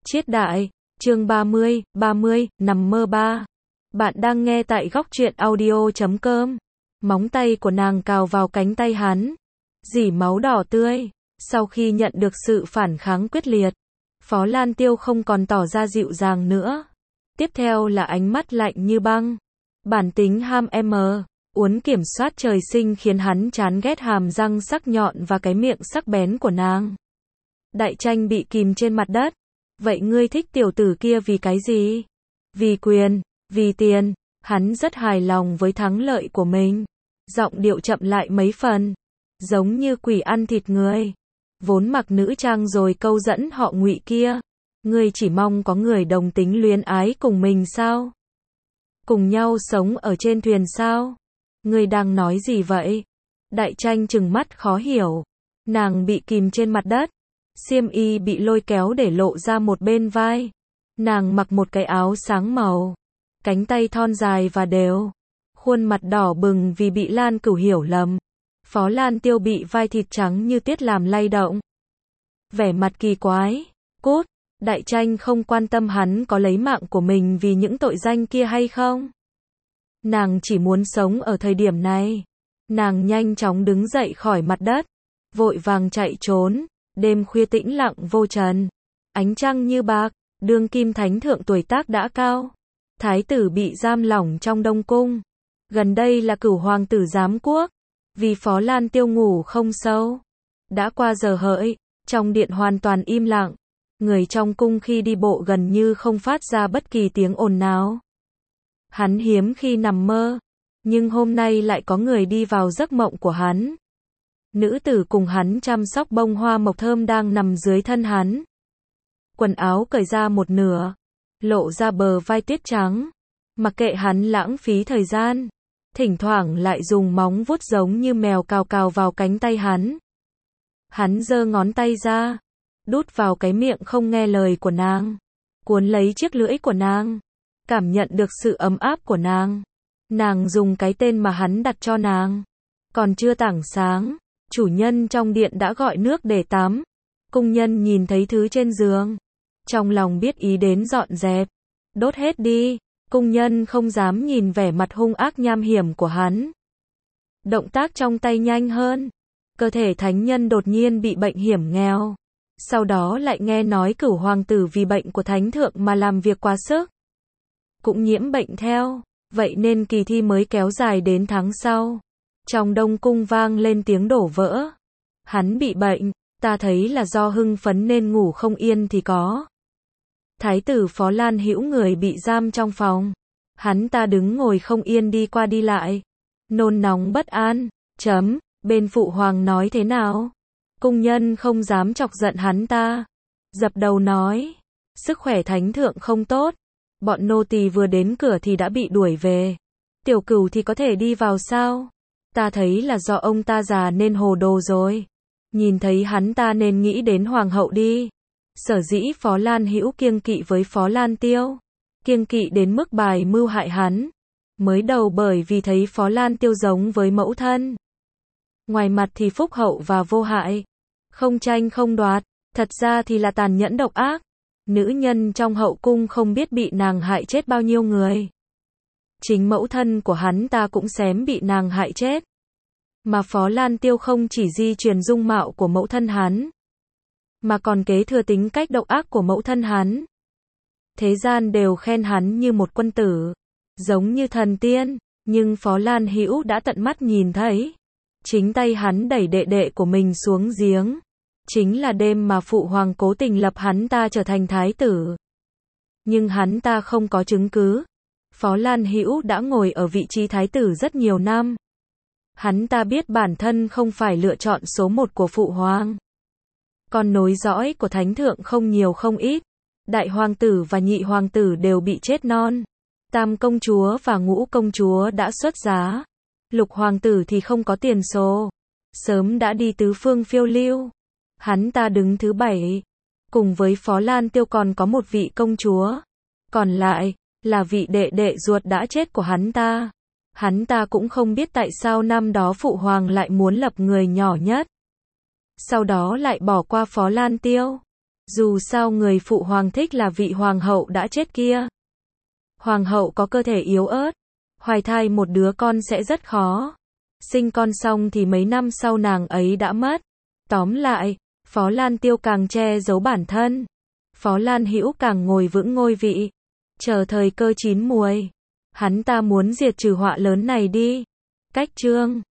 Chiết đại, chương 30, nằm mơ ba. Bạn đang nghe tại góc truyện audio.com. Móng tay của nàng cào vào cánh tay hắn, rỉ máu đỏ tươi. Sau khi nhận được sự phản kháng quyết liệt, Phó Lan Tiêu không còn tỏ ra dịu dàng nữa. Tiếp theo là ánh mắt lạnh như băng. Bản tính ham uốn kiểm soát trời sinh khiến hắn chán ghét hàm răng sắc nhọn và cái miệng sắc bén của nàng. Đại Tranh bị kìm trên mặt đất. Vậy ngươi thích tiểu tử kia vì cái gì? Vì quyền, vì tiền. Hắn rất hài lòng với thắng lợi của mình. Giọng điệu chậm lại mấy phần, giống như quỷ ăn thịt người. Vốn mặc nữ trang rồi câu dẫn họ Ngụy kia. Ngươi chỉ mong có người đồng tính luyến ái cùng mình sao? Cùng nhau sống ở trên thuyền sao? Ngươi đang nói gì vậy? Đại Tranh trừng mắt khó hiểu. Nàng bị kìm trên mặt đất. Xiêm y bị lôi kéo để lộ ra một bên vai. Nàng mặc một cái áo sáng màu. Cánh tay thon dài và đều. Khuôn mặt đỏ bừng vì bị Lan Cửu hiểu lầm. Phó Lan Tiêu bị vai thịt trắng như tiết làm lay động. Vẻ mặt kỳ quái. Cút. Đại Tranh không quan tâm hắn có lấy mạng của mình vì những tội danh kia hay không. Nàng chỉ muốn sống ở thời điểm này. Nàng nhanh chóng đứng dậy khỏi mặt đất. Vội vàng chạy trốn. Đêm khuya tĩnh lặng vô trần. Ánh trăng như bạc. Đương kim thánh thượng tuổi tác đã cao. Thái tử bị giam lỏng trong Đông Cung. Gần đây là Cửu hoàng tử giám quốc. Vì Phó Lan Tiêu ngủ không sâu. Đã qua giờ hợi. Trong điện hoàn toàn im lặng. Người trong cung khi đi bộ gần như không phát ra bất kỳ tiếng ồn nào. Hắn hiếm khi nằm mơ. Nhưng hôm nay lại có người đi vào giấc mộng của hắn. Nữ tử cùng hắn chăm sóc bông hoa mộc thơm đang nằm dưới thân hắn. Quần áo cởi ra một nửa. Lộ ra bờ vai tuyết trắng. Mặc kệ hắn lãng phí thời gian. Thỉnh thoảng lại dùng móng vuốt giống như mèo cào cào vào cánh tay hắn. Hắn giơ ngón tay ra. Đút vào cái miệng không nghe lời của nàng. Cuốn lấy chiếc lưỡi của nàng. Cảm nhận được sự ấm áp của nàng. Nàng dùng cái tên mà hắn đặt cho nàng. Còn chưa tảng sáng. Chủ nhân trong điện đã gọi nước để tắm. Cung nhân nhìn thấy thứ trên giường. Trong lòng biết ý đến dọn dẹp. Đốt hết đi. Cung nhân không dám nhìn vẻ mặt hung ác nham hiểm của hắn. Động tác trong tay nhanh hơn. Cơ thể thánh nhân đột nhiên bị bệnh hiểm nghèo. Sau đó lại nghe nói Cửu hoàng tử vì bệnh của thánh thượng mà làm việc quá sức. Cũng nhiễm bệnh theo. Vậy nên kỳ thi mới kéo dài đến tháng sau. Trong Đông Cung vang lên tiếng đổ vỡ. Hắn bị bệnh, ta thấy là do hưng phấn nên ngủ không yên thì có. Thái tử Phó Lan Hữu người bị giam trong phòng. Hắn ta đứng ngồi không yên đi qua đi lại. Nôn nóng bất an. Bên phụ hoàng nói thế nào? Cung nhân không dám chọc giận hắn ta. Dập đầu nói. Sức khỏe thánh thượng không tốt. Bọn nô tỳ vừa đến cửa thì đã bị đuổi về. Tiểu Cửu thì có thể đi vào sao? Ta thấy là do ông ta già nên hồ đồ rồi. Nhìn thấy hắn ta nên nghĩ đến hoàng hậu đi. Sở dĩ Phó Lan Hữu kiêng kỵ với Phó Lan Tiêu. Kiêng kỵ đến mức bài mưu hại hắn. Mới đầu bởi vì thấy Phó Lan Tiêu giống với mẫu thân. Ngoài mặt thì phúc hậu và vô hại. Không tranh không đoạt. Thật ra thì là tàn nhẫn độc ác. Nữ nhân trong hậu cung không biết bị nàng hại chết bao nhiêu người. Chính mẫu thân của hắn ta cũng xém bị nàng hại chết. Mà Phó Lan Tiêu không chỉ di truyền dung mạo của mẫu thân hắn. Mà còn kế thừa tính cách độc ác của mẫu thân hắn. Thế gian đều khen hắn như một quân tử. Giống như thần tiên. Nhưng Phó Lan Hữu đã tận mắt nhìn thấy. Chính tay hắn đẩy đệ đệ của mình xuống giếng. Chính là đêm mà phụ hoàng cố tình lập hắn ta trở thành thái tử. Nhưng hắn ta không có chứng cứ. Phó Lan Hữu đã ngồi ở vị trí thái tử rất nhiều năm. Hắn ta biết bản thân không phải lựa chọn số một của phụ hoàng. Con nối dõi của thánh thượng không nhiều không ít. Đại hoàng tử và nhị hoàng tử đều bị chết non. Tam công chúa và ngũ công chúa đã xuất giá. Lục hoàng tử thì không có tiền số. Sớm đã đi tứ phương phiêu lưu. Hắn ta đứng thứ 7. Cùng với Phó Lan Tiêu còn có một vị công chúa. Còn lại là vị đệ đệ ruột đã chết của hắn ta. Hắn ta cũng không biết tại sao năm đó phụ hoàng lại muốn lập người nhỏ nhất. Sau đó lại bỏ qua Phó Lan Tiêu. Dù sao người phụ hoàng thích là vị hoàng hậu đã chết kia. Hoàng hậu có cơ thể yếu ớt, hoài thai một đứa con sẽ rất khó. Sinh con xong thì mấy năm sau nàng ấy đã mất. Tóm lại, Phó Lan Tiêu càng che giấu bản thân, Phó Lan Hữu càng ngồi vững ngôi vị, chờ thời cơ chín muồi. Hắn ta muốn diệt trừ họa lớn này đi. Cách chương